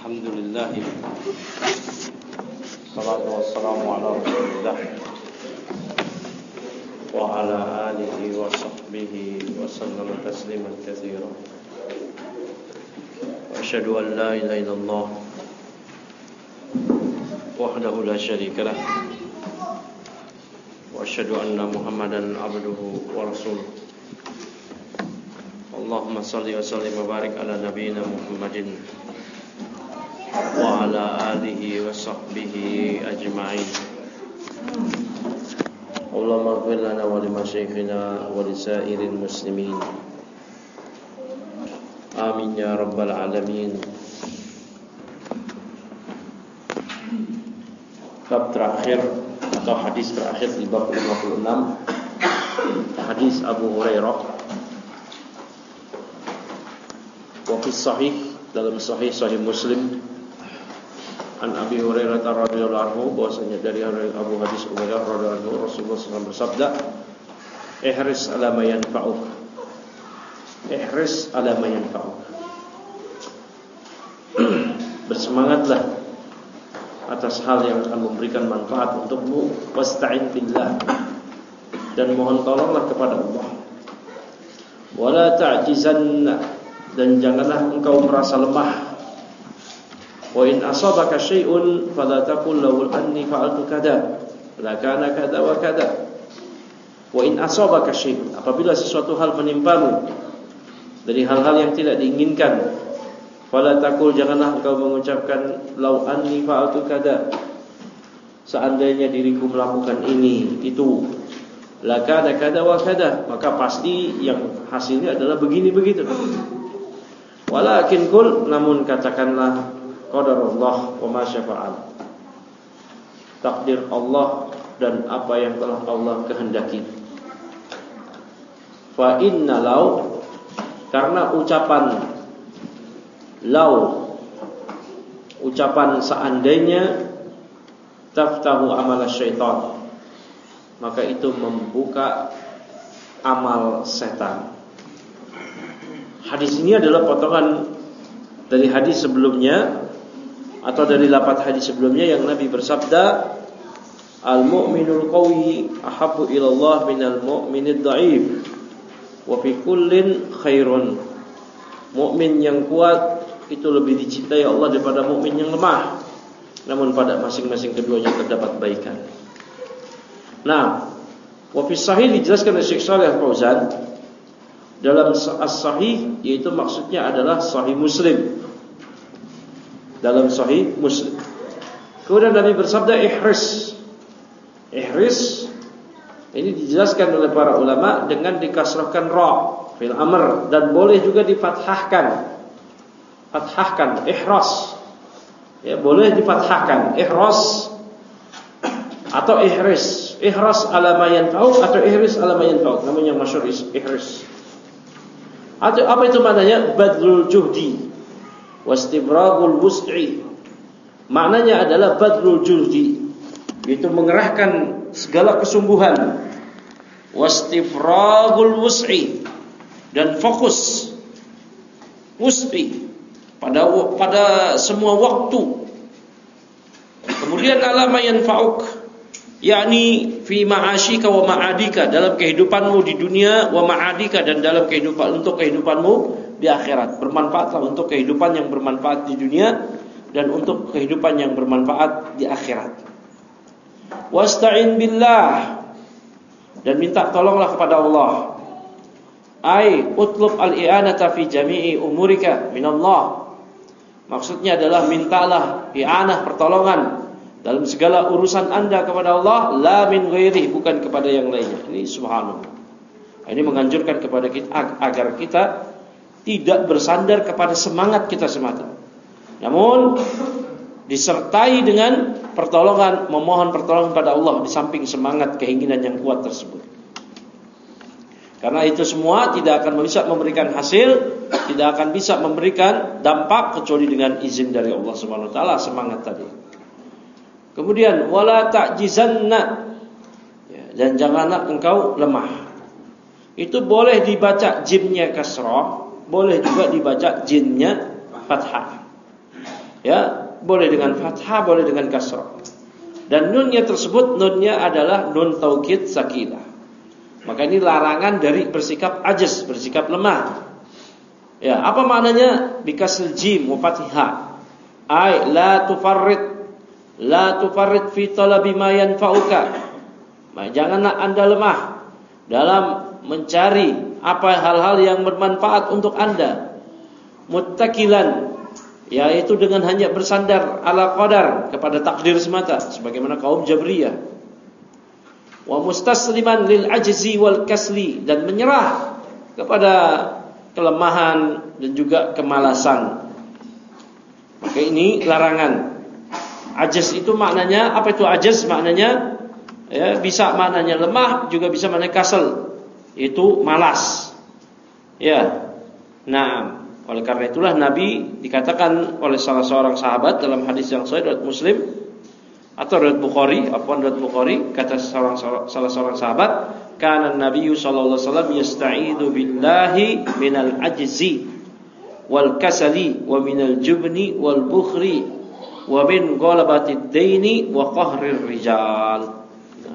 Alhamdulillah, salatu wassalamu ala rasulillah wa ala alihi wa sahbihi wa sallama tasliman katsira. Wa asyhadu an la ilaha illallah wahdahu la syarika lah wa asyhadu anna Muhammadan abduhu wa rasuluh. Allahumma salli wa sallim wa barik ala nabiyyina Muhammadin wa ala alihi wa sahbihi ajma'in. Allahumma ighfir lana wa li masyayikhina wa li sa'iril muslimin. Amin ya rabbal alamin. Bab terakhir atau hadis terakhir di bab 56, hadis Abu Hurairah. Wa fi sahih, dalam sahih Muslim, an Abi Hurairah radhiyallahu anhu, bahwasanya dari Abu Hadis Hurairah radhiyallahu anhu, Rasulullah SAW bersabda, ihris ala ma yanfa'uk, ihris ala ma yanfa'uk. Bersemangatlah atas hal yang akan memberikan manfaat untukmu, wasta'in billah, dan mohon tolonglah kepada Allah. Wala ta'jizanna, dan janganlah engkau merasa lemah. Wa in asabaka syai'un fala taqul law anni fa'altu kada la kana kada wa kada. Wa in asabaka syai'un, apabila sesuatu hal menimpamu dari hal-hal yang tidak diinginkan, fala taqul, janganlah engkau mengucapkan law anni fa'altu kada, seandainya diriku melakukan ini itu, la kana kada wa kada, maka pasti yang hasilnya adalah begini begitu. Walakin qul, namun katakanlah qadarullah wa ma syafa'al, takdir Allah dan apa yang telah Allah kehendaki. Fa inna law, karena ucapan law, ucapan seandainya, taftahu amal syaitan, maka itu membuka amal setan. Hadis ini adalah potongan dari hadis sebelumnya, atau dari lafaz hadis sebelumnya yang Nabi bersabda, al-mu'minul qawi ahabbu ilallah minal mu'minid dha'if wa fi kullin khairun. Mukmin yang kuat itu lebih dicintai Allah daripada mukmin yang lemah, namun pada masing-masing keduanya terdapat kebaikan. Nah, wa fi sahih dijelaskan oleh Syekh Shalih Al-Fauzan dalam as-sahih, yaitu maksudnya adalah sahih Muslim. Dalam sahih Muslim, kemudian Nabi bersabda ihris. Ihris ini dijelaskan oleh para ulama dengan dikasrahkan ra fil amr, dan boleh juga difathahkan. Fathahkan ihras, ya, boleh difathahkan ihras atau ihris. Ihras ala ma yanfa'uk atau ihris ala ma yanfa'uk, namanya yang masyhur ihris. Atau apa itu maknanya? Badlul juhdi wastibragul wus'i. Maknanya adalah badlul juhdi, yaitu mengerahkan segala kesungguhan, wastifragul wus'i, dan fokus wus'i pada semua waktu. Kemudian alama yanfa'uk, yakni fi ma'asyika wa ma'adika, dalam kehidupanmu di dunia, wa ma'adika, dan dalam kehidupan, untuk kehidupanmu di akhirat. Bermanfaatlah untuk kehidupan yang bermanfaat di dunia dan untuk kehidupan yang bermanfaat di akhirat. Wasta'in billah, dan minta tolonglah kepada Allah. Ai utlub al-i'anata fi jami'i umurika minallah, maksudnya adalah mintalah i'anah, pertolongan dalam segala urusan Anda kepada Allah, la min ghairi, bukan kepada yang lainnya. Ini subhanallah. Ini menganjurkan kepada kita agar kita tidak bersandar kepada semangat kita semata, namun disertai dengan pertolongan, memohon pertolongan pada Allah di samping semangat keinginan yang kuat tersebut. Karena itu semua tidak akan bisa memberikan hasil, tidak akan bisa memberikan dampak kecuali dengan izin dari Allah Subhanahu wa taala, semangat tadi. Kemudian wala ta'jizanna, dan janganlah engkau lemah. Itu boleh dibaca jimnya kasrah, boleh juga dibaca jinnya fathah. Ya, boleh dengan fathah, boleh dengan kasrah. Dan nunnya tersebut, nunnya adalah nun taukid sakinah. Maka ini larangan dari bersikap ajaz, bersikap lemah. Ya, apa maknanya? Bikasril jim wa fathihah. Ai la tufarrid fi talabi ma yanfa'uka. Janganlah Anda lemah dalam mencari apa hal-hal yang bermanfaat untuk Anda. Muttakilan, yaitu dengan hanya bersandar ala qadar, kepada takdir semata, sebagaimana kaum Jabriyah. Wa mustasliman lil ajzi wal kasli, dan menyerah kepada kelemahan dan juga kemalasan. Maka ini larangan. Ajaz itu maknanya, apa itu ajaz? Maknanya ya, bisa maknanya lemah, juga bisa maknanya kasal, itu malas. Ya. Nah, oleh karena itulah Nabi dikatakan oleh salah seorang sahabat dalam hadis yang sahih riwayat Muslim atau riwayat Bukhari, kata salah seorang sahabat, kana Nabi sallallahu alaihi wasallam yasta'idu billahi minal ajzi wal kasali wa minal jubni wal bukhri wa min ghalabatid daini wa qahrir rijal.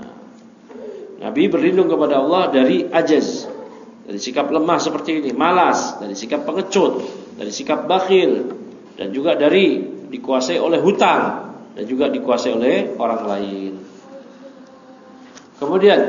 Nabi berlindung kepada Allah dari ajaz, dari sikap lemah seperti ini, malas, dari sikap pengecut, dari sikap bakhil, dan juga dari dikuasai oleh hutang, dan juga dikuasai oleh orang lain. Kemudian,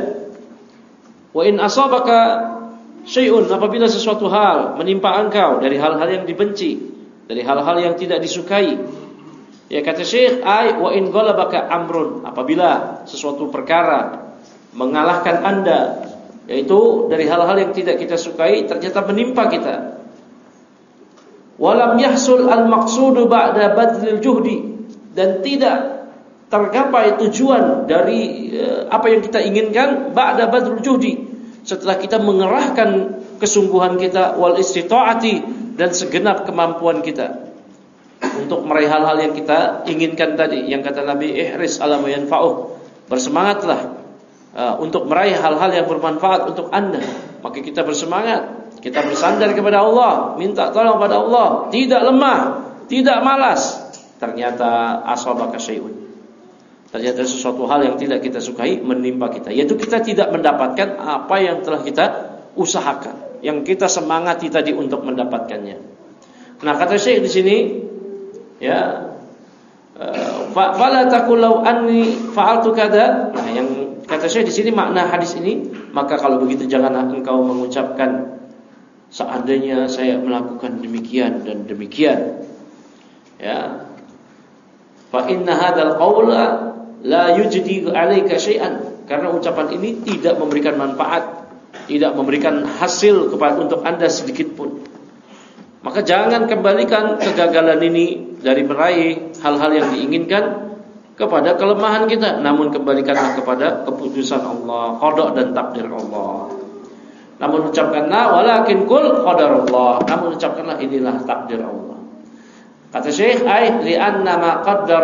wa in asabaka syai'un, apabila sesuatu hal menimpa engkau dari hal-hal yang dibenci, dari hal-hal yang tidak disukai. Ya, kata Syekh, ai wa in ghalabaka amrun, apabila sesuatu perkara mengalahkan Anda, yaitu dari hal-hal yang tidak kita sukai ternyata menimpa kita. Walam yahsul al-maqsudu ba'da badlil juhdi, dan tidak tergapai tujuan dari apa yang kita inginkan ba'da badlil juhdi, setelah kita mengerahkan kesungguhan kita, wal istita'ati, dan segenap kemampuan kita untuk meraih hal-hal yang kita inginkan tadi, yang kata Nabi, ihris ala ma yanfa'uh, bersemangatlah untuk meraih hal-hal yang bermanfaat untuk Anda. Maka kita bersemangat, kita bersandar kepada Allah, minta tolong kepada Allah, tidak lemah, tidak malas. Ternyata asabaka syai'un, ternyata sesuatu hal yang tidak kita sukai menimpa kita, yaitu kita tidak mendapatkan apa yang telah kita usahakan, yang kita semangati tadi untuk mendapatkannya. Nah, kata Syekh di sini, ya, fala taqul law anni fa'altu kada. Nah, yang kata Syekh di sini makna hadis ini, maka kalau begitu janganlah engkau mengucapkan seandainya saya melakukan demikian dan demikian. Ya. Fa inna hadzal qawla la yujdi 'alaika syai'an, karena ucapan ini tidak memberikan manfaat, tidak memberikan hasil untuk Anda sedikit pun. Maka jangan kembalikan kegagalan ini dari meraih hal-hal yang diinginkan kepada kelemahan kita, namun kembalikanlah kepada keputusan Allah, qada dan takdir Allah. Namun ucapkanlah walakin kul qadarullah, namun ucapkanlah inilah takdir Allah. Kata Syekh, ai li'anna ma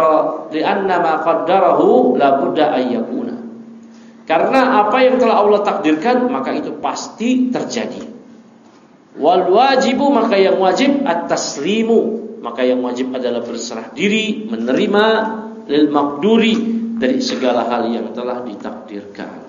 qaddarahu la budda ayyakuna. Karena apa yang telah Allah takdirkan, maka itu pasti terjadi. Wal wajibu, maka yang wajib at-taslimu, maka yang wajib adalah berserah diri, menerima lil maqduri, dari segala hal yang telah ditakdirkan.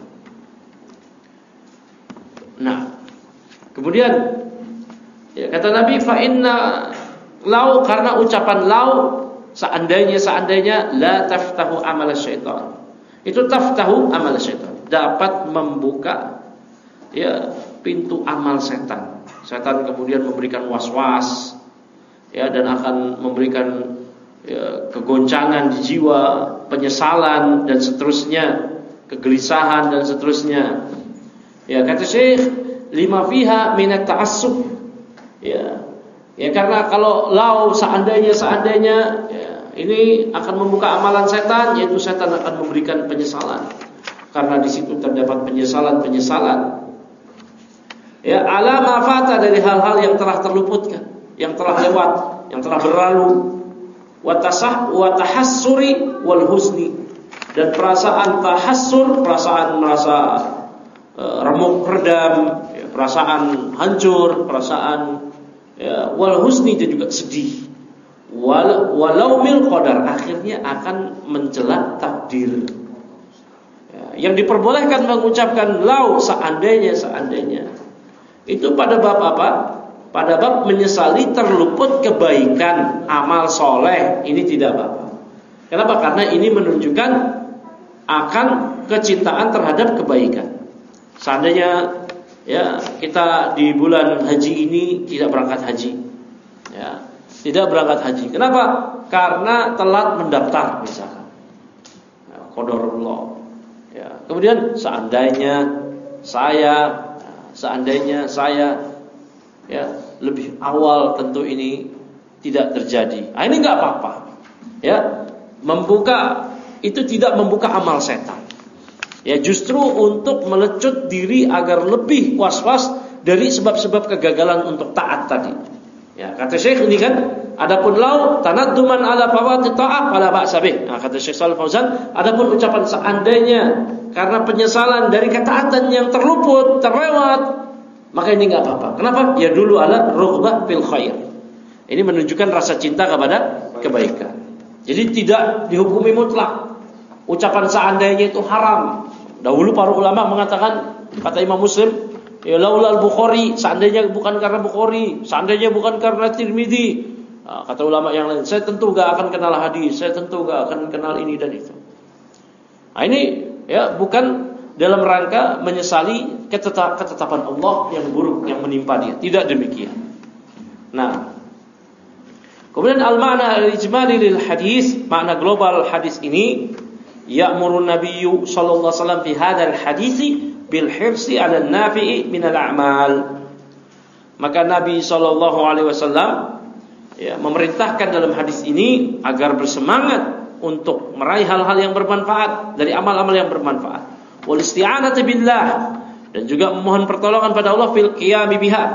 Nah, kemudian ya, kata Nabi, fa inna lau, karena ucapan lau, seandainya la taftahu amal syaitan. Itu taftahu amal syaitan, dapat membuka ya pintu amal setan. Setan kemudian memberikan was-was ya, dan akan memberikan ya, kegoncangan di jiwa, penyesalan dan seterusnya, kegelisahan dan seterusnya. Ya, kata Syekh, lima fiha minat ta'assub. Ya. Ya, karena kalau lau seandainya ya, ini akan membuka amalan setan, yaitu setan akan memberikan penyesalan. Karena di situ terdapat penyesalan. Ya, ala ma fata, dari hal-hal yang telah terluputkan, yang telah lewat, yang telah berlalu. Wa tahassuri wal husni, dan perasaan tahassur, perasaan merasa remuk redam, ya, perasaan hancur, perasaan ya, wal husni, dan juga sedih. walau mil qadar, akhirnya akan mencela takdir. Ya, yang diperbolehkan mengucapkan lau, seandainya itu pada bab apa? Pada bab menyesali terluput kebaikan, amal soleh, ini tidak apa-apa. Kenapa? Karena ini menunjukkan akan kecintaan terhadap kebaikan. Seandainya ya kita di bulan haji ini tidak berangkat haji, ya, tidak berangkat haji. Kenapa? Karena telat mendaftar misalkan. Ya, qadarullah. Ya, kemudian seandainya saya ya lebih awal, tentu ini tidak terjadi. Nah, ini nggak apa-apa. Ya, membuka itu tidak membuka amal setan. Ya, justru untuk melecut diri agar lebih was-was dari sebab-sebab kegagalan untuk taat tadi. Ya, kata Syekh ini kan, adapun lau tanadduman ala fawati ta'ah fala ba'sa bih. Nah, kata Syekh Shalih Fauzan, adapun ucapan seandainya karena penyesalan dari ketaatan yang terluput, terlewat, maka ini enggak apa-apa. Kenapa? Ya dulu ala rughbah fil khair. Ini menunjukkan rasa cinta kepada kebaikan. Jadi tidak dihukumi mutlak. Ucapan seandainya itu haram. Dahulu para ulama mengatakan, kata Imam Muslim, ya laulal Bukhari, seandainya bukan karena Bukhari, seandainya bukan karena Tirmidzi. Nah, kata ulama yang lain, saya tentu gak akan kenal hadis, saya tentu gak akan kenal ini dan itu. Nah, ini ya bukan dalam rangka menyesali ketetapan Allah yang buruk yang menimpa dia. Tidak demikian. Nah, kemudian al-ma'na al-ijmali lil hadis, makna global hadis ini, ya'murun nabiyyu sallallahu alaihi wasallam fi hadzal hadisi bil hirsi 'ala an-nafi'i min al-a'mal. Maka Nabi sallallahu alaihi wasallam ya memerintahkan dalam hadis ini agar bersemangat untuk meraih hal-hal yang bermanfaat dari amal-amal yang bermanfaat. Wal isti'anati billah, dan juga memohon pertolongan pada Allah fil qiyami biha.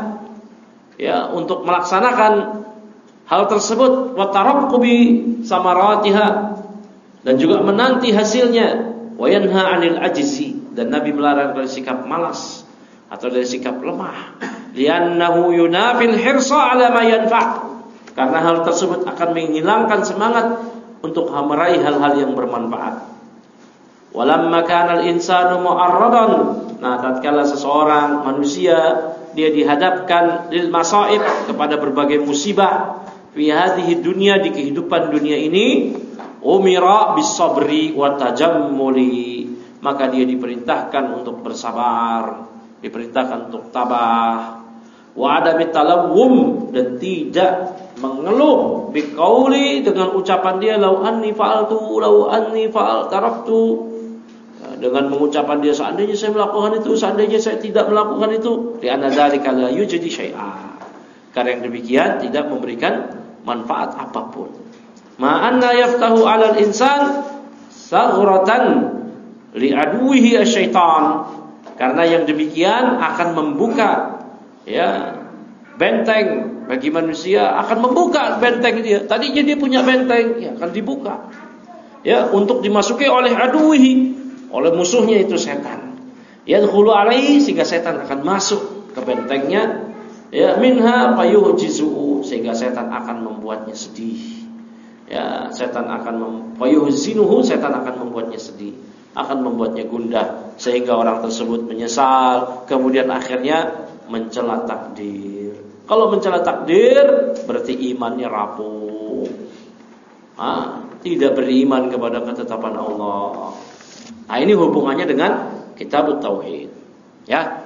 Ya, untuk melaksanakan hal tersebut, wa taraqqubi samaratiha, dan juga menanti hasilnya, wa yanha 'anil ajzi, dan Nabi melarang dari sikap malas atau dari sikap lemah, li'annahu yunafil hirsa 'ala ma yanfa', karena hal tersebut akan menghilangkan semangat untuk meraih hal-hal yang bermanfaat. Walamma kana al-insanu mu'arradan, nah tatkala seseorang manusia dia dihadapkan lil masaib, kepada berbagai musibah, fi hadhihi dunya, di kehidupan dunia ini, umira bis sabri wa tajammuli, maka dia diperintahkan untuk bersabar, diperintahkan untuk tabah, wa adami talawum, dan tidak mengeluh biqauli, dengan ucapan dia lau anni fa'al taraktu, dengan mengucapkan dia seandainya saya melakukan itu, seandainya saya tidak melakukan itu, li'anna dzalika la yujdi syai'a, karena yang demikian tidak memberikan manfaat apapun. Ma'anna yaftahu 'alal insan saghratan li'aduwihi asyaitan, karena yang demikian akan membuka ya benteng bagi manusia, akan membuka benteng dia. Tadinya dia punya benteng, ya akan dibuka ya untuk dimasuki oleh aduwihi, oleh musuhnya itu setan. Yadkhulu alaihi, sehingga setan akan masuk ke bentengnya, ya minha fayuhjizu, sehingga setan akan membuatnya sedih. Ya, setan akan fayuhzinuhu, setan akan membuatnya sedih, akan membuatnya gundah, sehingga orang tersebut menyesal, kemudian akhirnya mencela takdir. Kalau mencela takdir berarti imannya rapuh. Tidak beriman kepada ketetapan Allah. Nah, ini hubungannya dengan kitabut tauhid. Ya.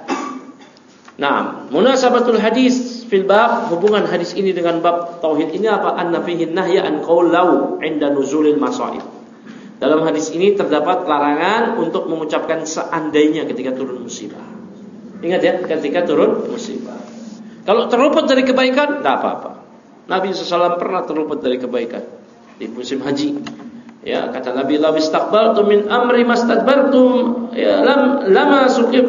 Nah, munasabatul hadis fil bab, hubungan hadis ini dengan bab tauhid ini apa? Anna fihi nahya an qaul lau 'inda nuzulil masaib. Dalam hadis ini terdapat larangan untuk mengucapkan seandainya ketika turun musibah. Ingat ya, ketika turun musibah. Kalau terluput dari kebaikan, tidak apa-apa. Nabi SAW pernah terluput dari kebaikan di musim haji. Ya, kata Nabi, "La istaqbaltu min amri mastadbartum, ya lama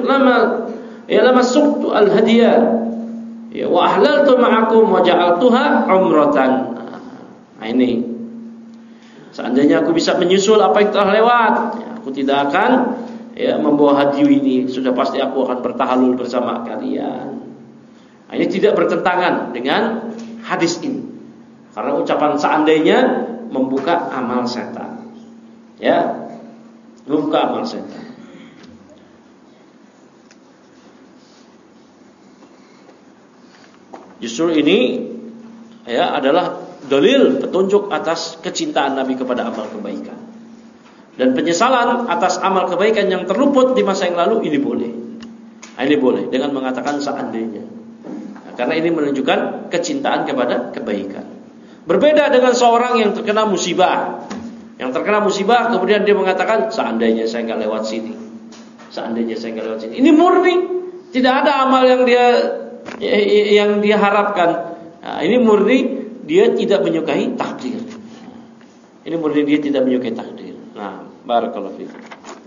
suqtu al-hadiya, ya wa ahlaltu ma'akum wa ja'altuha umratan." Nah, ini. Seandainya aku bisa menyusul apa yang telah lewat, ya, aku tidak akan ya membawa hadiyu ini, sudah pasti aku akan bertahalul bersama kalian. Nah, ini tidak bertentangan dengan hadis ini. Karena ucapan seandainya membuka amal setan. Ya, membuka amal setan. Justru ini ya adalah dalil petunjuk atas kecintaan Nabi kepada amal kebaikan. Dan penyesalan atas amal kebaikan yang terluput di masa yang lalu ini boleh. Ini boleh dengan mengatakan seandainya. Karena ini menunjukkan kecintaan kepada kebaikan. Berbeda dengan seorang yang terkena musibah. Yang terkena musibah kemudian dia mengatakan seandainya saya enggak lewat sini. Seandainya saya enggak lewat sini. Ini murni, tidak ada amal yang dia harapkan. Nah, ini murni dia tidak menyukai takdir. Ini murni dia tidak menyukai takdir. Nah, barakallahu fiik.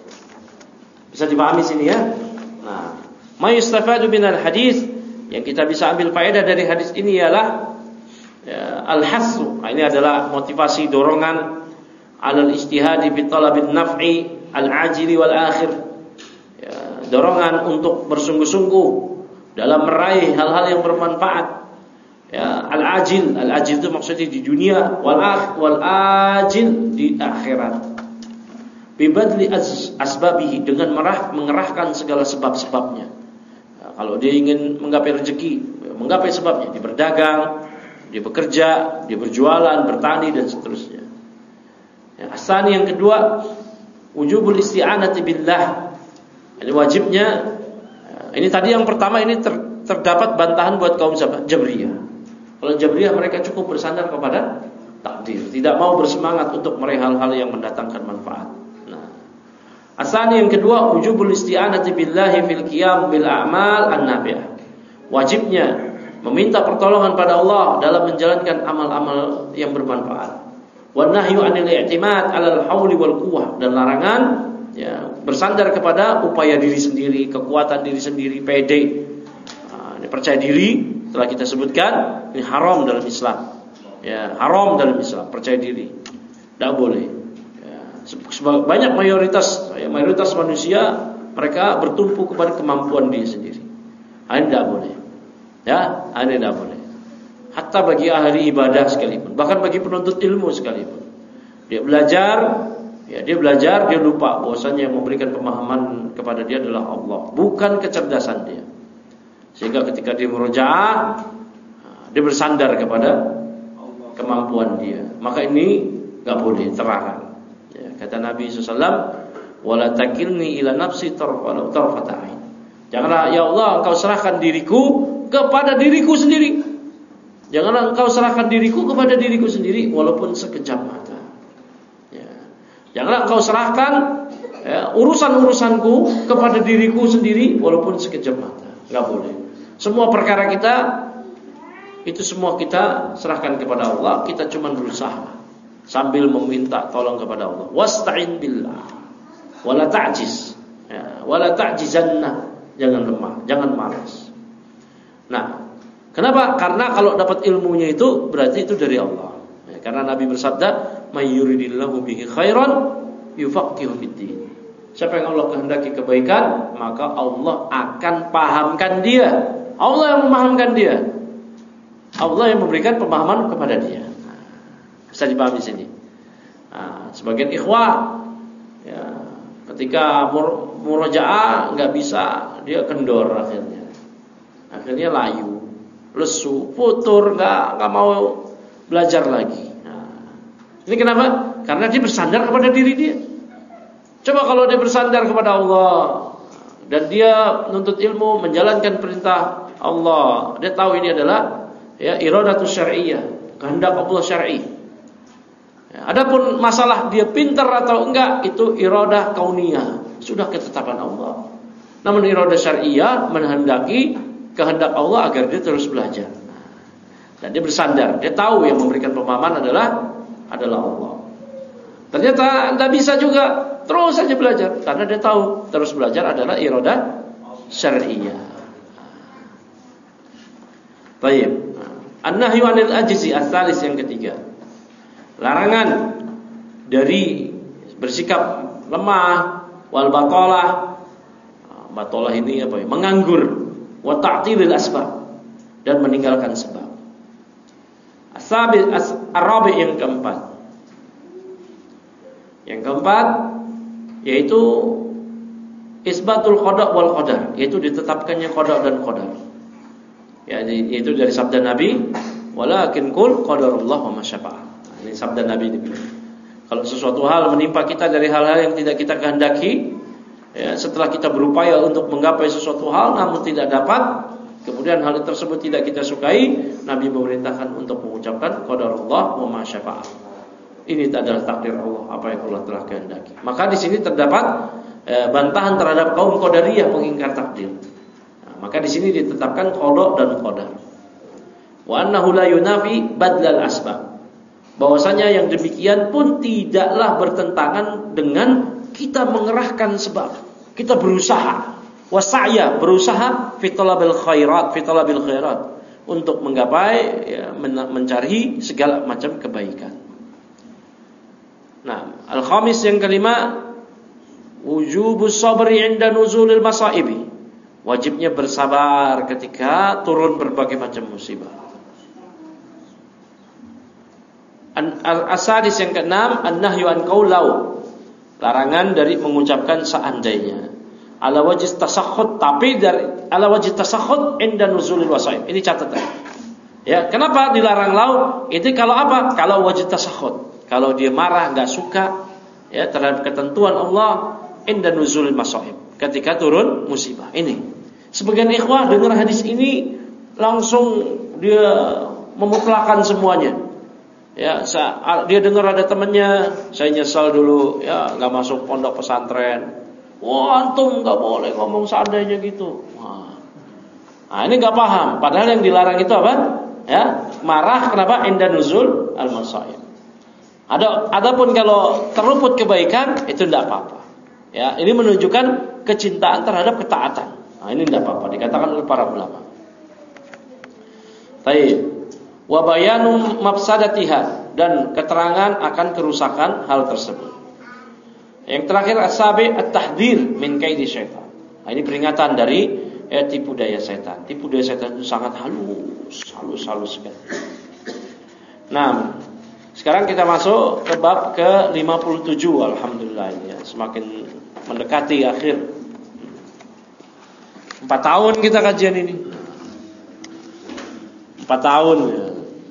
Bisa dipahami sini ya? Nah, ma yustafadu minal hadis, yang kita bisa ambil faedah dari hadis ini ialah ya, al-hasu. Nah, ini adalah motivasi dorongan alal ijtihadi bi talabin naf'i al-ajili wal akhir. Ya, dorongan untuk bersungguh-sungguh dalam meraih hal-hal yang bermanfaat. Ya, al-ajil itu maksudnya di dunia, wal ajil di akhirat. Bibadli asbabihi, dengan mengerahkan segala sebab-sebabnya. Nah, kalau dia ingin menggapai rezeki, menggapai sebabnya, dia berdagang, dia bekerja, dia berjualan, bertani dan seterusnya. Ya, asani yang kedua, wujubul isti'anati billah. Ini wajibnya. Ini tadi yang pertama ini terdapat bantahan buat kaum Jabriyah. Kalau Jabriyah mereka cukup bersandar kepada takdir, tidak mau bersemangat untuk meraih hal-hal yang mendatangkan manfaat. Asani yang kedua, wujubul isti'anati billahi fil qiyam bil a'mal an-nafi'ah. Wajibnya meminta pertolongan pada Allah dalam menjalankan amal-amal yang bermanfaat. Wan nahyu 'anil i'timad 'alal hauli wal quwwah, dan larangan ya bersandar kepada upaya diri sendiri, kekuatan diri sendiri, pede. Ini percaya diri telah kita sebutkan, ini haram dalam Islam. Ya, haram dalam Islam percaya diri. Tidak boleh. Banyak mayoritas manusia mereka bertumpu kepada kemampuan dia sendiri. Ini tidak boleh. Ya, ini tidak boleh. Hatta bagi ahli ibadah sekalipun, bahkan bagi penuntut ilmu sekalipun. Dia belajar, dia lupa bahwasanya yang memberikan pemahaman kepada dia adalah Allah, bukan kecerdasan dia. Sehingga ketika dia murojaah, dia bersandar kepada kemampuan dia. Maka ini enggak boleh, terlarang. Kata Nabi SAW, wala takilni ila nafsi tarfata ain. Janganlah ya Allah engkau serahkan diriku kepada diriku sendiri. Janganlah engkau serahkan diriku kepada diriku sendiri walaupun sekejap mata. Ya. Janganlah engkau serahkan urusan-urusanku kepada diriku sendiri walaupun sekejap mata. Enggak boleh. Semua perkara kita itu semua kita serahkan kepada Allah. Kita cuma berusaha sambil meminta tolong kepada Allah. Wasta'in billah, wala ta'jiz, ya, wala ta'jizanna, jangan lemah, jangan malas. Nah, kenapa? Karena kalau dapat ilmunya itu berarti itu dari Allah. Ya, karena Nabi bersabda, "May yuridillahu bihi khairan yufaqihu fid-din." Siapa yang Allah kehendaki kebaikan, maka Allah akan pahamkan dia. Allah yang memahamkan dia. Allah yang memberikan pemahaman kepada dia. Bisa dipahami sini. Nah, sebagian ikhwah ya, ketika murojaah nggak bisa, dia kendor akhirnya layu, lesu, futur, nggak mau belajar lagi. Nah, ini kenapa? Karena dia bersandar kepada diri dia. Coba kalau dia bersandar kepada Allah dan dia menuntut ilmu, menjalankan perintah Allah, dia tahu ini adalah ya iradatus syar'iyyah, kehendak Allah syar'i. Adapun masalah dia pintar atau enggak, itu iradah kauniyah, sudah ketetapan Allah. Namun iradah syar'iyah menghendaki kehendak Allah agar dia terus belajar. Dan dia bersandar, dia tahu yang memberikan pemahaman adalah Allah. Ternyata tidak bisa juga, terus saja belajar karena dia tahu terus belajar adalah iradah syar'iyah. Baik. An-nahyu 'anil ajzi ats-tsalis, yang ketiga. Larangan dari bersikap lemah, wal batalah. Batalah ini apa ya? Menganggur, wa ta'tilil asbab, dan meninggalkan sebab. Ar-rabi' yang keempat. Yang keempat yaitu isbatul qada wal qadar, yaitu ditetapkannya qada dan qadar. Ya, yaitu dari sabda Nabi, walakin qul qadarullah wa ma syaa. Ini sabda Nabi ini. Kalau sesuatu hal menimpa kita dari hal-hal yang tidak kita kehendaki, ya, setelah kita berupaya untuk menggapai sesuatu hal namun tidak dapat, kemudian hal tersebut tidak kita sukai, Nabi memerintahkan untuk mengucapkan qadarullah wa ma syaa. Ini adalah takdir Allah, apa yang Allah telah kehendaki. Maka di sini terdapat bantahan terhadap kaum qadariyah pengingkar takdir. Nah, maka di sini ditetapkan qada dan qadar. Wa annahu la yunafi badlal asbab. Bahwasanya yang demikian pun tidaklah bertentangan dengan kita mengerahkan sebab. Kita berusaha, wasa'ya, berusaha fi talabil khairat, untuk menggapai, ya, mencari segala macam kebaikan. Nah, al-khamis yang kelima, wujubus sabri 'inda nuzulil masaibi. Wajibnya bersabar ketika turun berbagai macam musibah. Al-asadis yang keenam, an-nahyu an qaulau. Larangan dari mengucapkan seandainya. Ala wajh tasakhut, tapi dari ala wajh tasakhut inda nuzulil wasaib. Ini catatan. Ya, kenapa dilarang lau? Itu kalau apa? Kalau wajh tasakhut. Kalau dia marah, enggak suka, ya, terhadap ketentuan Allah inda nuzulil masaib. Ketika turun musibah. Ini. Sebagian ikhwah dengar hadis ini langsung dia memutlakan semuanya. Ya, dia dengar ada temannya, saya nyesal dulu, ya, nggak masuk pondok pesantren. Wah, antum nggak boleh ngomong seandainya gitu. Nah, ini nggak paham. Padahal yang dilarang itu apa? Ya, marah kenapa? Inda nuzul al-masaib. Adapun kalau terluput kebaikan itu tidak apa-apa. Ya, ini menunjukkan kecintaan terhadap ketaatan. Nah, ini tidak apa-apa, dikatakan oleh para ulama. Baik. Wa bayanu mafsadatiha, dan keterangan akan kerusakan hal tersebut. Yang terakhir as-sabi at-tahdhir min kaidi syaitan. Nah, ini peringatan dari tipu daya setan. Tipu daya setan itu sangat halus sekali. Nah, sekarang kita masuk ke bab ke-57. Alhamdulillah, ya, semakin mendekati akhir. 4 tahun kita kajian ini. 4 tahun, ya.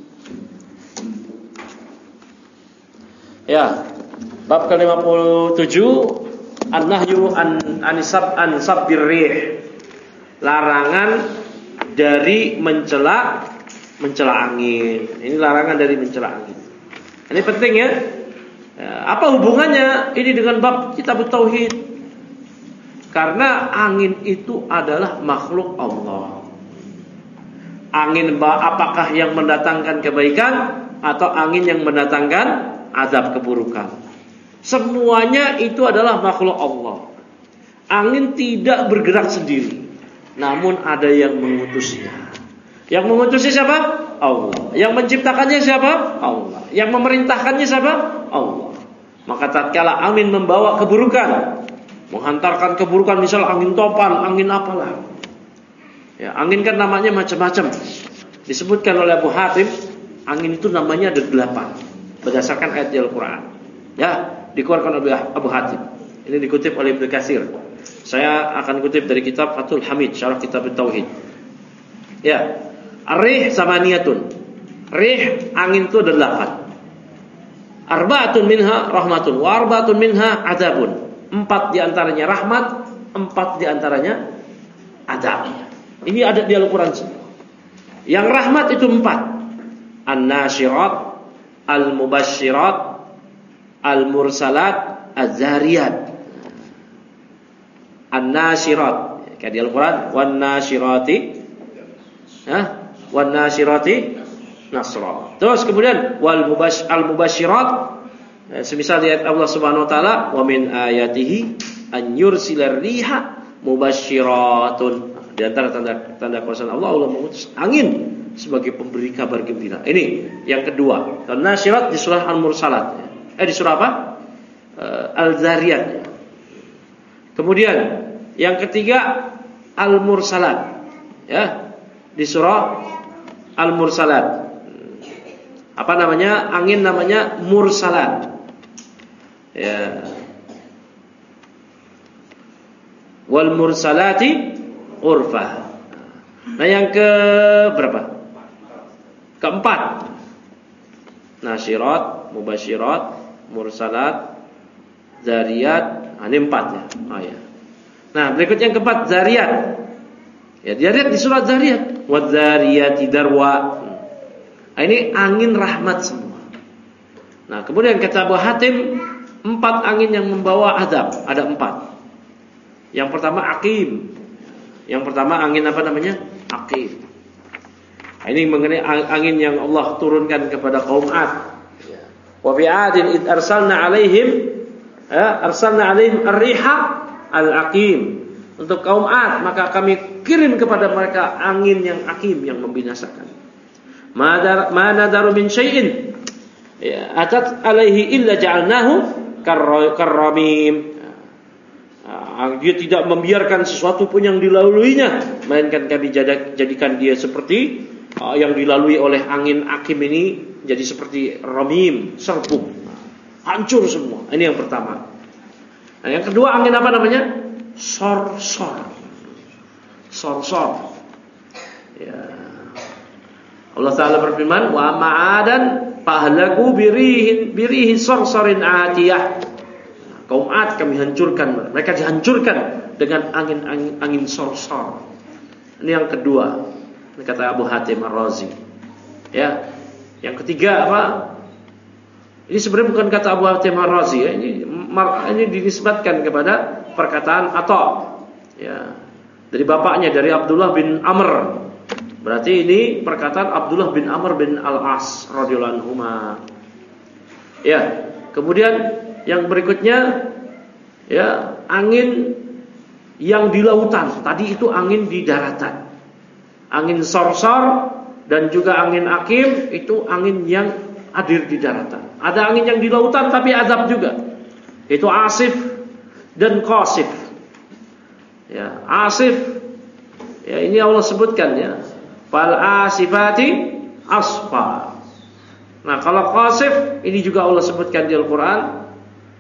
Ya, bab ke-57, an-nahyu an sabbir rih. Larangan dari mencela angin. Ini larangan dari mencela angin. Ini penting, ya. Apa hubungannya ini dengan bab kitab tauhid? Karena angin itu adalah makhluk Allah. Angin apakah yang mendatangkan kebaikan atau angin yang mendatangkan azab keburukan? Semuanya itu adalah makhluk Allah. Angin tidak bergerak sendiri, namun ada yang mengutusnya. Yang mengutusnya siapa? Allah. Yang menciptakannya siapa? Allah. Yang memerintahkannya siapa? Allah. Maka tatkala angin membawa keburukan, menghantarkan keburukan, misal angin topan, angin apalah. Ya, angin kan namanya macam-macam. Disebutkan oleh Abu Hatim, angin itu namanya ada 8. Berdasarkan ayat Al-Quran, ya, dikeluarkan oleh Abu Hatim. Ini dikutip oleh Ibnu Katsir. Saya akan kutip dari kitab Fathul Hamid, syarah kitab Tauhid. Ya, ar-rih samaniyatun. Rih, angin itu ada 8. Arba'atun minha rahmatun, wa arba'atun minha adzabun. 4 diantaranya rahmat, 4 diantaranya adzab. Ini ada di Al-Quran semua. Yang rahmat itu 4. An-nasyirat, al-mubasyirat, al-mursalat, az-zariyat. An-nasyirat, kayak di Al-Quran, wan-nasyirati, wan-nasyirati nasra. Terus kemudian al-mubasyirat, semisal di ayat Allah Subhanahu wa taala, wa min ayatihi an yursilar riha mubasyiratun. Di antara tanda kuasa Allah mengutus angin sebagai pemberi kabar gembira. Ini yang kedua. An-nasyirat di surah Al-Mursalat. Di surah apa? Al-Zariyat. Kemudian yang ketiga Al-Mursalat. Ya, di surah Al-Mursalat. Apa namanya? Angin namanya mursalat. Ya. Wal mursalati urfa. Nah, yang ke berapa? Keempat. Nasyirat, mubasyirat, mursalat, zariyat. Ini 4 ya. Oh ya. Nah, berikut yang keempat, zariyat. Ya, zariyat di surat Zariyat. Wadzariyati darwa. Nah, ini angin rahmat semua. Nah, kemudian kata Abu Hatim, 4 angin yang membawa azab, ada 4. Yang pertama aqim. Yang pertama angin apa namanya? Aqim. Nah, ini mengenai angin yang Allah turunkan kepada kaum 'Ad. Wa fi 'adin id arsalna 'alaihim ar-riha al-aqim. Untuk kaum 'Ad maka kami kirim kepada mereka angin yang aqim, yang membinasakan. Ma nadaru min syai'in ya atat alaihi illa ja'alnahu karramim. Dia tidak membiarkan sesuatu pun yang dilaluinya, melainkan kami jadikan dia seperti yang dilalui oleh angin aqim ini, jadi seperti ramim, serbuk, hancur semua. Ini yang pertama. Nah, yang kedua angin apa namanya? Sorsor. Ya. Allah Ta'ala berfirman, wa ma'adan fahlaku birihin sorsorin atiyah. Kaum 'Ad kami hancurkan, mereka dihancurkan dengan angin sorsor. Ini yang kedua. Ini kata Abu Hatim Ar-Razi. Ya. Yang ketiga apa? Ini sebenarnya bukan kata Abu Hatim Ar-Razi ya. Ini dinisbatkan kepada perkataan Atha. Ya. Dari bapaknya, dari Abdullah bin Amr. Berarti ini perkataan Abdullah bin Amr bin Al-As radhiyallahu anhuma. Ya. Kemudian yang berikutnya ya, angin yang di lautan. Tadi itu angin di daratan. Angin sorsor dan juga angin aqim itu angin yang hadir di daratan. Ada angin yang di lautan tapi azab juga. Itu asif dan qasif. Ya, asif ya, ini Allah sebutkan ya. Fal asifati asfa. Nah, kalau qasif ini juga Allah sebutkan di Al-Qur'an.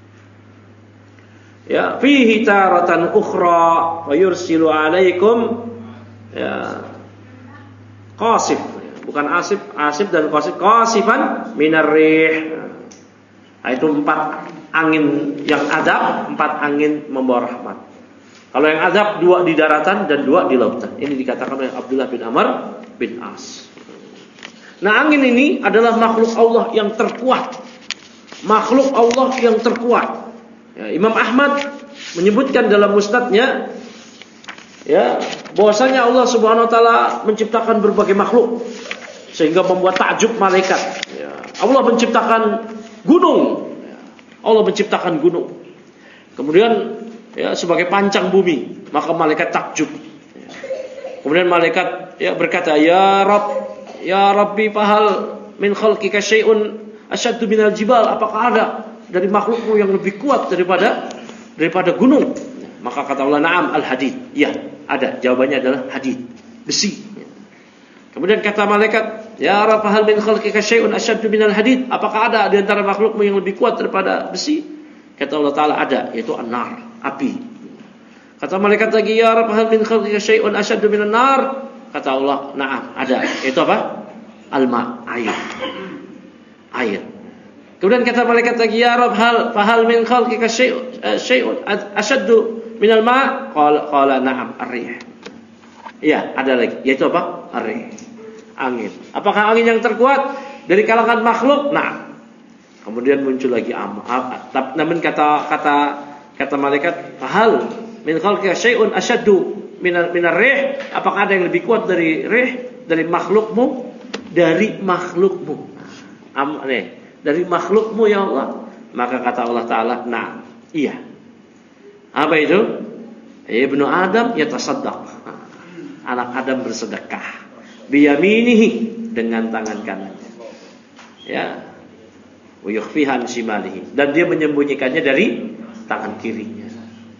Ya, fihi taratan ukhra wa yursilu 'alaikum ya qasif, bukan asif dan qasifan minar rih. Nah, itu 4 angin yang azab, 4 angin membawa rahmat. Kalau yang azab 2 di daratan dan 2 di lautan. Ini dikatakan oleh Abdullah bin Amr bin As. Nah, angin ini adalah makhluk Allah yang terkuat. Makhluk Allah yang terkuat. Ya, Imam Ahmad menyebutkan dalam musnadnya ya, bahwasanya Allah Subhanahu wa taala menciptakan berbagai makhluk sehingga membuat takjub malaikat. Ya, Allah menciptakan gunung. Ya, Allah menciptakan gunung. Kemudian ya, sebagai pancang bumi, maka malaikat takjub. Ya. Kemudian malaikat ya berkata, "Ya Rabb, ya Rabbi, fahal min khalqika syai'un asyaddu minal jibal?" Apakah ada dari makhlukmu yang lebih kuat daripada gunung? Maka kata Allah, "Na'am, al-hadid." Ya, ada. Jawabannya adalah hadid, besi. Kemudian kata malaikat, "Ya Rabb, hal min khalqika syai'un asyaddu minal hadid?" Apakah ada di antara makhlukmu yang lebih kuat daripada besi? Kata Allah Ta'ala, ada, yaitu an-nar, api. Kata malaikat lagi, "Ya Rabb, hal min khalqika syai'un asyaddu minan nar?" Kata Allah, "Na'am, ada." Itu apa? Al-ma, air. Kemudian kata malaikat lagi, "Ya Rabb, hal min khalqika syai'un asyaddu minal ma?" Qala na'am, ar-rih. Iya, ada lagi, yaitu apa? Ar-rih. Angin. Apakah angin yang terkuat dari kalangan makhluk? Nah. Kemudian muncul lagi namun kata malaikat, "Hal min khalqika syai'un asyaddu minar rih?" Apakah ada yang lebih kuat dari rih, dari makhlukmu? Dari makhlukmu. Dari makhlukmu ya Allah. Maka kata Allah Ta'ala, "Nah, iya." Apa itu? Ibnu Adam yatasaddaq. Anak Adam bersedekah. Biyaminihi, dengan tangan kanannya. Ya. Wa yukhfiha an shimalihi, dan dia menyembunyikannya dari tangan kirinya.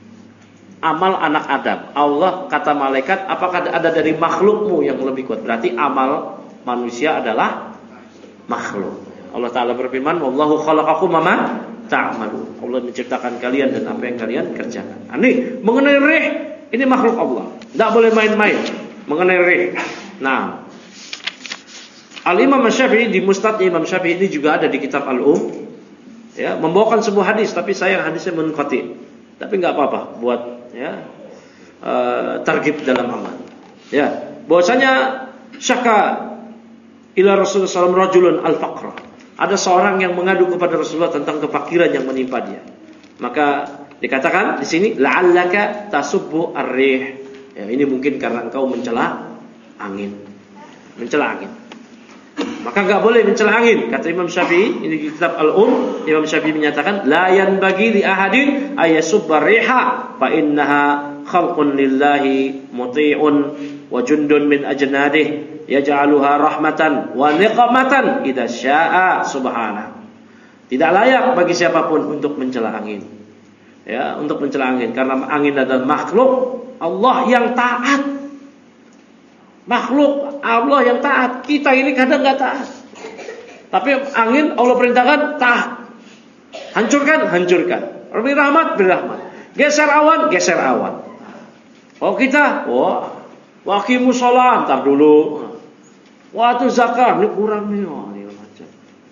Amal anak Adam. Allah kata malaikat, apakah ada dari makhlukmu yang lebih kuat? Berarti amal manusia adalah makhluk. Allah Ta'ala berfirman, wallahu khalaqakum wa ma ta'malun. Allah menciptakan kalian dan apa yang kalian kerjakan. Ini mengenai rih, ini makhluk Allah. Tidak boleh main-main mengenai rih. Nah, Al-Imam Syafi'i di Mustad Imam Syafi'i ini juga ada di kitab Al-Um. Ya, membawakan sebuah hadis, tapi sayang hadisnya munqati. Tapi enggak apa-apa buat ya targhib dalam amal. Ya, bahwasanya syaka ila Rasulullah sallallahu alaihi wasallam rajulun al-faqra. Ada seorang yang mengadu kepada Rasulullah tentang kefakiran yang menimpa dia. Maka dikatakan di sini la'allaka tasubbu ar-rih. Ya, ini mungkin karena engkau mencela angin. Mencela angin. Maka enggak boleh mencela angin. Kata Imam Syafi'i ini di kitab Al-Um, Imam Syafi'i menyatakan la yanbaghi li ahadin ayasubba riha fa innaha khalqun lillahi muti'un wa jundun min ajnadihi yaj'aluha rahmatan wa niqmatan idza syaa subhanahu. Tidak layak bagi siapapun untuk mencela angin. Ya, untuk mencela angin karena angin adalah makhluk Allah yang taat. Makhluk Allah yang taat. Kita ini kadang enggak taat. Tapi angin Allah perintahkan taat. Hancurkan, hancurkan. Beri rahmat, beri rahmat. Geser awan, geser awan. Oh kita, waqimus shalah, entar dulu. Waktu zakat, ini kurang nih, ini macam.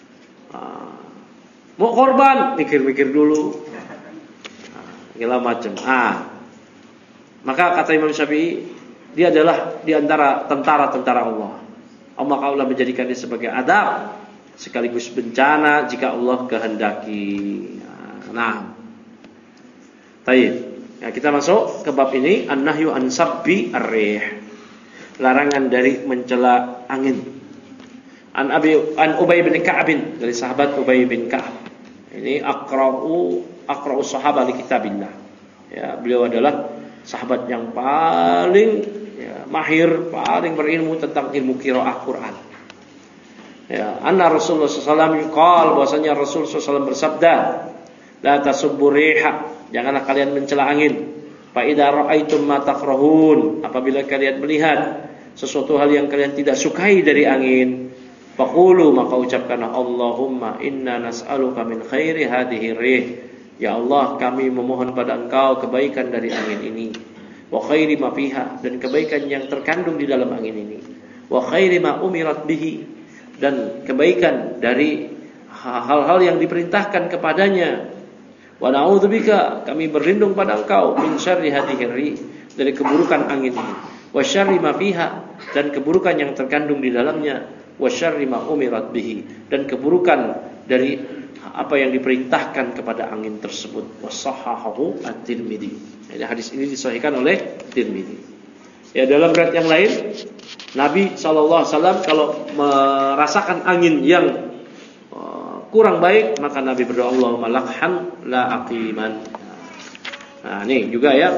Mau korban, mikir-mikir dulu. Segala macam. Maka kata Imam Syafi'i, dia adalah di antara tentara-tentara Allah. Allah menjadikan dia sebagai adab sekaligus bencana jika Allah kehendaki. Nah, baik. Ya, kita masuk ke bab ini, an-nahyu an sabbi ar-rih. Larangan dari mencela angin. An Ubay bin Ka'ab, dari sahabat Ubay bin Ka'ab. Ini aqra'u sahabat li kitabillah. Ya, beliau adalah sahabat yang paling mahir, paling berilmu tentang ilmu qiraah Quran. Ya, anna Rasulullah SAW qala, bahwasanya Rasul SAW bersabda, la tasubbu riha, janganlah kalian mencela angin. Fa idza ra'aitum ma takrahun, apabila kalian melihat sesuatu hal yang kalian tidak sukai dari angin, faqulu, maka ucapkanlah Allahumma inna nas'aluka min khairi hadhihi rih. Ya Allah, kami memohon pada Engkau kebaikan dari angin ini, wa khairi ma fiha, dan kebaikan yang terkandung di dalam angin ini, wa khairi ma umirat bihi, dan kebaikan dari hal-hal yang diperintahkan kepadanya, wa na'udzubika, kami berlindung pada Engkau min syarri hadhihi rih, dari keburukan angin ini, wa syarri ma fiha, dan keburukan yang terkandung di dalamnya, wa syarri ma umirat bihi, dan keburukan dari apa yang diperintahkan kepada angin tersebut. Washahahu at-Tirmidzi. Jadi hadis ini disahihkan oleh Tirmidzi. Ya, dalam riwayat yang lain Nabi SAW kalau merasakan angin yang kurang baik, maka Nabi berdoa Allahumma lakhan la aqiman. Nah, ini juga ya.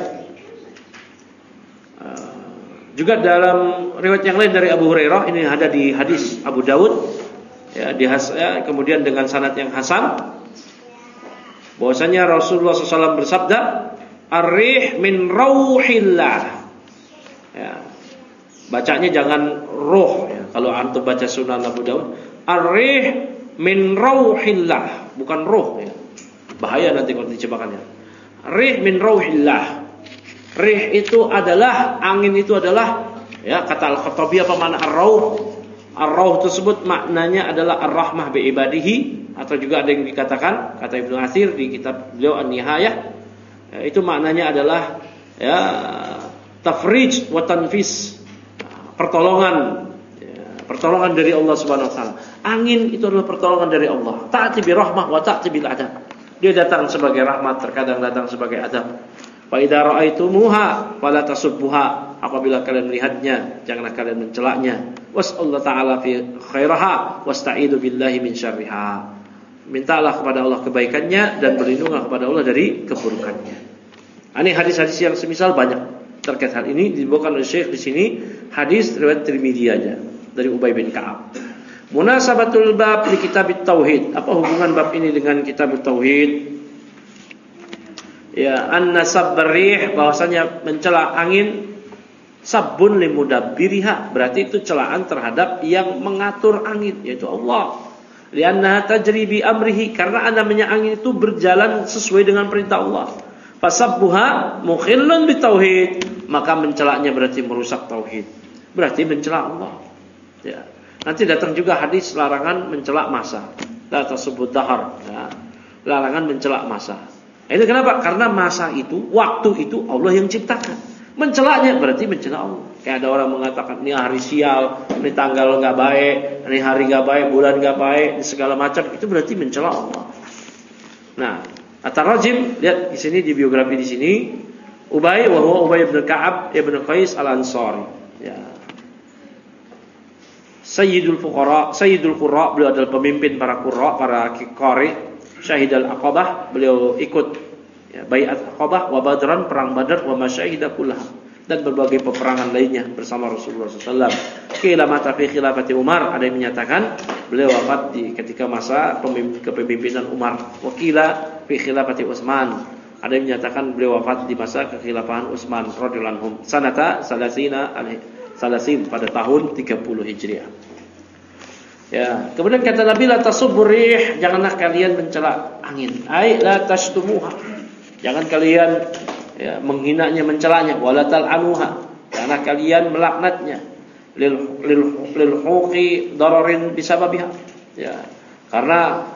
Juga dalam riwayat yang lain dari Abu Hurairah, ini ada di hadis Abu Dawud. Ya, kemudian dengan sanad yang hasan, bahwasanya Rasulullah SAW bersabda, ar-rih min rauhillah. Ya, bacanya jangan roh. Ya, kalau antum baca Sunan Abu Dawud, ar-rih min rauhillah, bukan roh. Ya. Bahaya nanti kalau dicebakannya. Rih min rauhillah. Rih itu adalah, angin itu adalah, ya, kata Al-Khattabi, apa makna ar-rauh? Ar-rauh tersebut maknanya adalah ar-rahmah bi ibadihi, atau juga ada yang dikatakan, kata Ibnu Athir di kitab beliau An-Nihayah, ya, itu maknanya adalah ya tafrij wa tanfis, pertolongan, ya, pertolongan dari Allah Subhanahu wa taala. Angin itu adalah pertolongan dari Allah. Ta'ti bi rahmah wa ta'ti bil adab. Dia datang sebagai rahmat, terkadang datang sebagai adab. Fa idza ra'aitumuha fala tasubbuha. Apabila kalian melihatnya, janganlah kalian mencelaknya. Was'allahu ta'ala fi khairaha wasta'idu billahi min syarriha. Mintalah kepada Allah kebaikannya dan berlindunglah kepada Allah dari keburukannya. Ini hadis-hadis yang semisal banyak terkait hal ini dibawakan oleh Syekh di sini, hadis riwayat Tirmidzi aja dari Ubay bin Ka'ab. Munasabatul bab di kitab tauhid. Apa hubungan bab ini dengan kitab tauhid? Ya, an-nasab barih, bahwasanya mencela angin, sabbun limudabbiriha, berarti itu celaan terhadap yang mengatur angin, yaitu Allah. Liannaha tajri bi amrihi, karena namanya angin itu berjalan sesuai dengan perintah Allah. Fasabbuha mukhillun bitauhid, maka mencelaknya berarti merusak tauhid, berarti mencela Allah. Ya. Nanti datang juga hadis larangan mencelak masa. La tasubud dahar. Ya. Larangan mencelak masa. Itu kenapa? Karena masa itu, waktu itu Allah yang ciptakan. Mencelaknya berarti mencela Allah. Kayak ada orang mengatakan ini hari sial, ini tanggal nggak baik, ini hari nggak baik, bulan nggak baik, segala macam, itu berarti mencela Allah. Nah, At-Tarajim, lihat di sini di biografi di sini, Ubay wa huwa Ubay bin Ka'ab ibn Qais al-Ansari. Ya. Sayyidul Fuqara, Sayyidul Qurra, beliau adalah pemimpin para qurra, para qari. Syahidal Aqabah, beliau ikut ya, Bai'at Aqabah wa Badran, perang Badar, wa masyahida kullah, dan berbagai peperangan lainnya bersama Rasulullah SAW. Qila mata fi khilafati Umar, ada yang menyatakan beliau wafat ketika masa kepemimpinan Umar. Wa qila fi khilafati Utsman, ada yang menyatakan beliau wafat di masa kekhilafahan Utsman radhiyallahu anhu. Sanata salasin pada tahun 30 Hijriah. Ya, kemudian kata Nabi, la tasubur rih, janganlah kalian mencela angin. Ai la tashtumuha, jangan kalian ya, menghinanya, mencelanya. Wala tal'anuha, janganlah kalian melaknatnya. Lil huqi dararin bisababiha. Ya, karena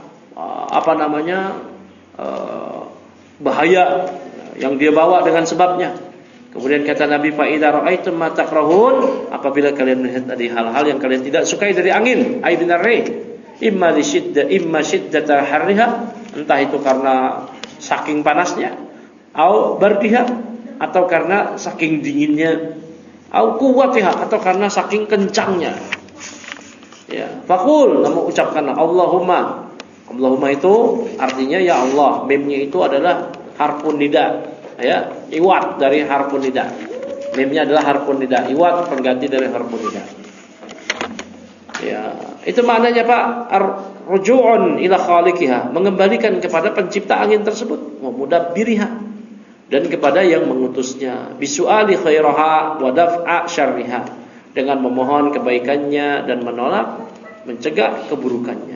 bahaya yang dia bawa dengan sebabnya. Kemudian kata Nabi, fa idza ra'aitum ma takrahun, apabila kalian melihat ada hal-hal yang kalian tidak sukai dari angin, ay binar rih, imma syiddata harriha, entah itu karena saking panasnya, au bardiha, atau karena saking dinginnya, au quwwatiha, atau karena saking kencangnya. Ya, faqul, kamu ucapkanlah Allahumma. Allahumma itu artinya ya Allah, mimnya itu adalah harfun nida. Ya, iwat dari harfun nida. Mimnya adalah harfun nida, iwat pengganti dari harfun nida. Ya, itu maknanya Pak, ruju'un ila khaliqiha, mengembalikan kepada pencipta angin tersebut, wa mudabbiriha, dan kepada yang mengutusnya, bisu'ali khairaha wa daf'a syarriha, dengan memohon kebaikannya dan menolak, mencegah keburukannya.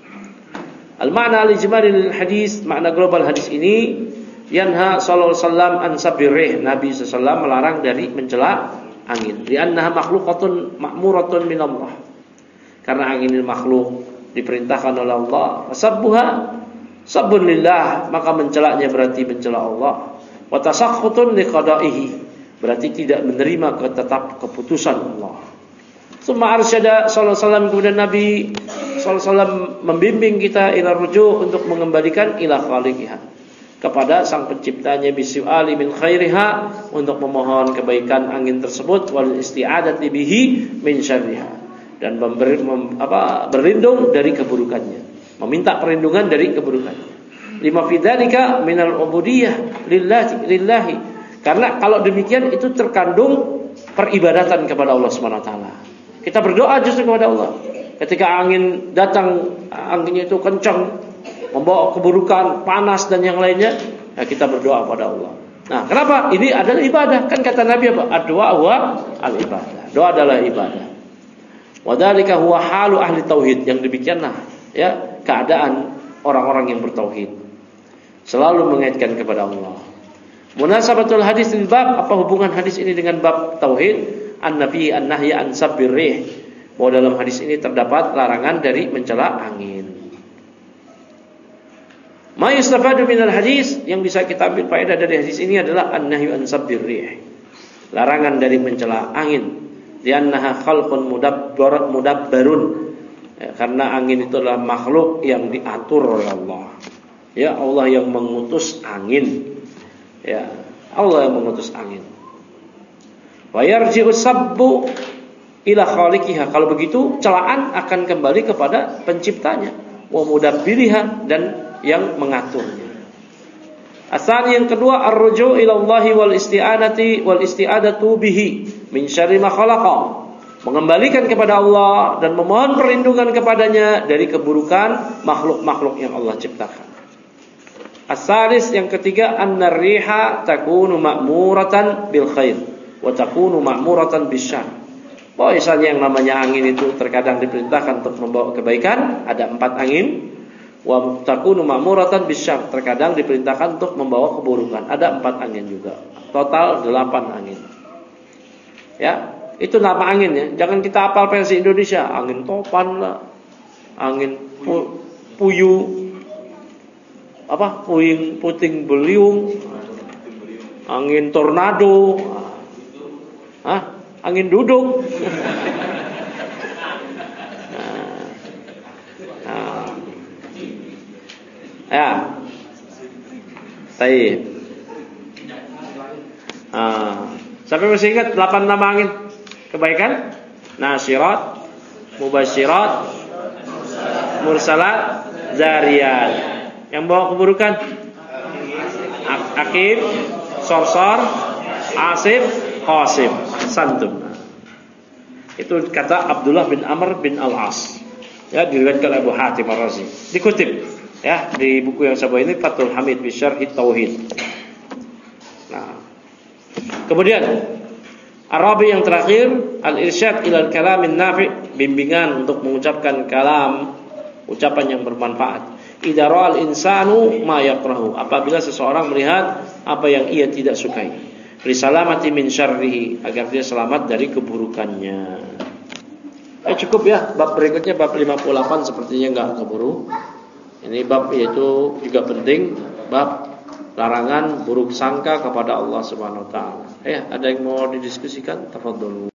Al-ma'na al-ijmalil hadis, makna global hadis ini, yanha sallallahu alaihi wasallam an sabirih, Nabi sallallahu melarang dari mencela angin. Li'annaha makhluqatun ma'muratun min Allah, karena angin ini makhluk diperintahkan oleh Allah. Wasabbuha sabbun lillah, maka mencelaknya berarti mencela Allah. Wa tasakhutun liqada'ihi, berarti tidak menerima tetap keputusan Allah. Summa arsyada sallallahu alaihi wasallam, kemudian Nabi sallallahu alaihi wasallam membimbing kita ila ruju', untuk mengembalikan ila khaliqiha, kepada sang penciptanya, bisu'ali min khairiha, untuk memohon kebaikan angin tersebut, wal isti'adati bihi min syarriha, dan berlindung dari keburukannya, meminta perlindungan dari keburukannya. Lima fi dzalika minal ubudiyah lillahi, karena kalau demikian itu terkandung peribadatan kepada Allah Subhanahu wa taala. Kita berdoa justru kepada Allah. Ketika angin datang, anginnya itu kencang, membawa keburukan, panas dan yang lainnya, ya kita berdoa pada Allah. Nah, kenapa? Ini adalah ibadah. Kan kata Nabi apa? Ad-du'a huwa al-ibadah. Doa adalah ibadah. Wa dzalika huwa halu ahli tauhid. Yang demikianlah ya keadaan orang-orang yang bertauhid. Selalu mengaitkan kepada Allah. Munasabatul hadis lil bab, apa hubungan hadis ini dengan bab tauhid? An-nafi an-nahya an sabbir rih. Bahwa dalam hadis ini terdapat larangan dari mencela angin. Ma yustafadu minal hadis, yang bisa kita ambil faedah dari hadis ini adalah an-nahyu an sabbir rih, larangan dari mencela angin. Li'annaha khalqun mudabbarun, ya, karena angin itu adalah makhluk yang diatur oleh Allah. Ya, Allah yang mengutus angin. Ya, Allah yang mengutus angin. Wa yarji'u sabbu ila khaliqiha, kalau begitu celaan akan kembali kepada penciptanya, wa mudabbiriha, dan yang mengaturnya. Asal yang kedua, ar-ruju' ila Allahi wal isti'adatu bihi min syarri ma khalaqa, mengembalikan kepada Allah dan memohon perlindungan kepadanya dari keburukan makhluk-makhluk yang Allah ciptakan. Asalis yang ketiga, annar riha takunu ma'muratan bil khair wa takunu ma'muratan bisyarr, Bahwasanya yang namanya angin itu terkadang diperintahkan untuk membawa kebaikan, ada 4 angin. Wa takunu ma'muratan bisyarr, terkadang diperintahkan untuk membawa keburukan, ada 4 angin juga. Total 8 angin. Ya, itu nama angin ya. Jangan kita hafal versi Indonesia, angin topan lah, angin puyuh, puting beliung, angin tornado, angin duduk. Ya, baik. Sampai masih ingat 8 nama angin kebaikan? Nasyirat, mubasyirat, mursalat, zariyat. Yang bawa keburukan? Aqib, sorsor, asif, qasim, santum. Itu kata Abdullah bin Amr bin Al-As. Ya, diriwayatkan Abu Hatim Ar-Razi. Dikutip ya di buku yang saya bawa ini, Fathul Hamid bi Syarh Tauhid. Nah, kemudian Arabi yang terakhir, al-irsyad ilal kalamin nafi', bimbingan untuk mengucapkan kalam, ucapan yang bermanfaat. Idza ra'al insanu ma yakrahu, apabila seseorang melihat apa yang ia tidak sukai. Risalamati min syarrihi, agar dia selamat dari keburukannya. Cukup ya, bab berikutnya bab 58 sepertinya enggak keburu. Ini bab yaitu juga penting, bab larangan buruk sangka kepada Allah Subhanahu wa taala. Ada yang mau didiskusikan? Tafadhol.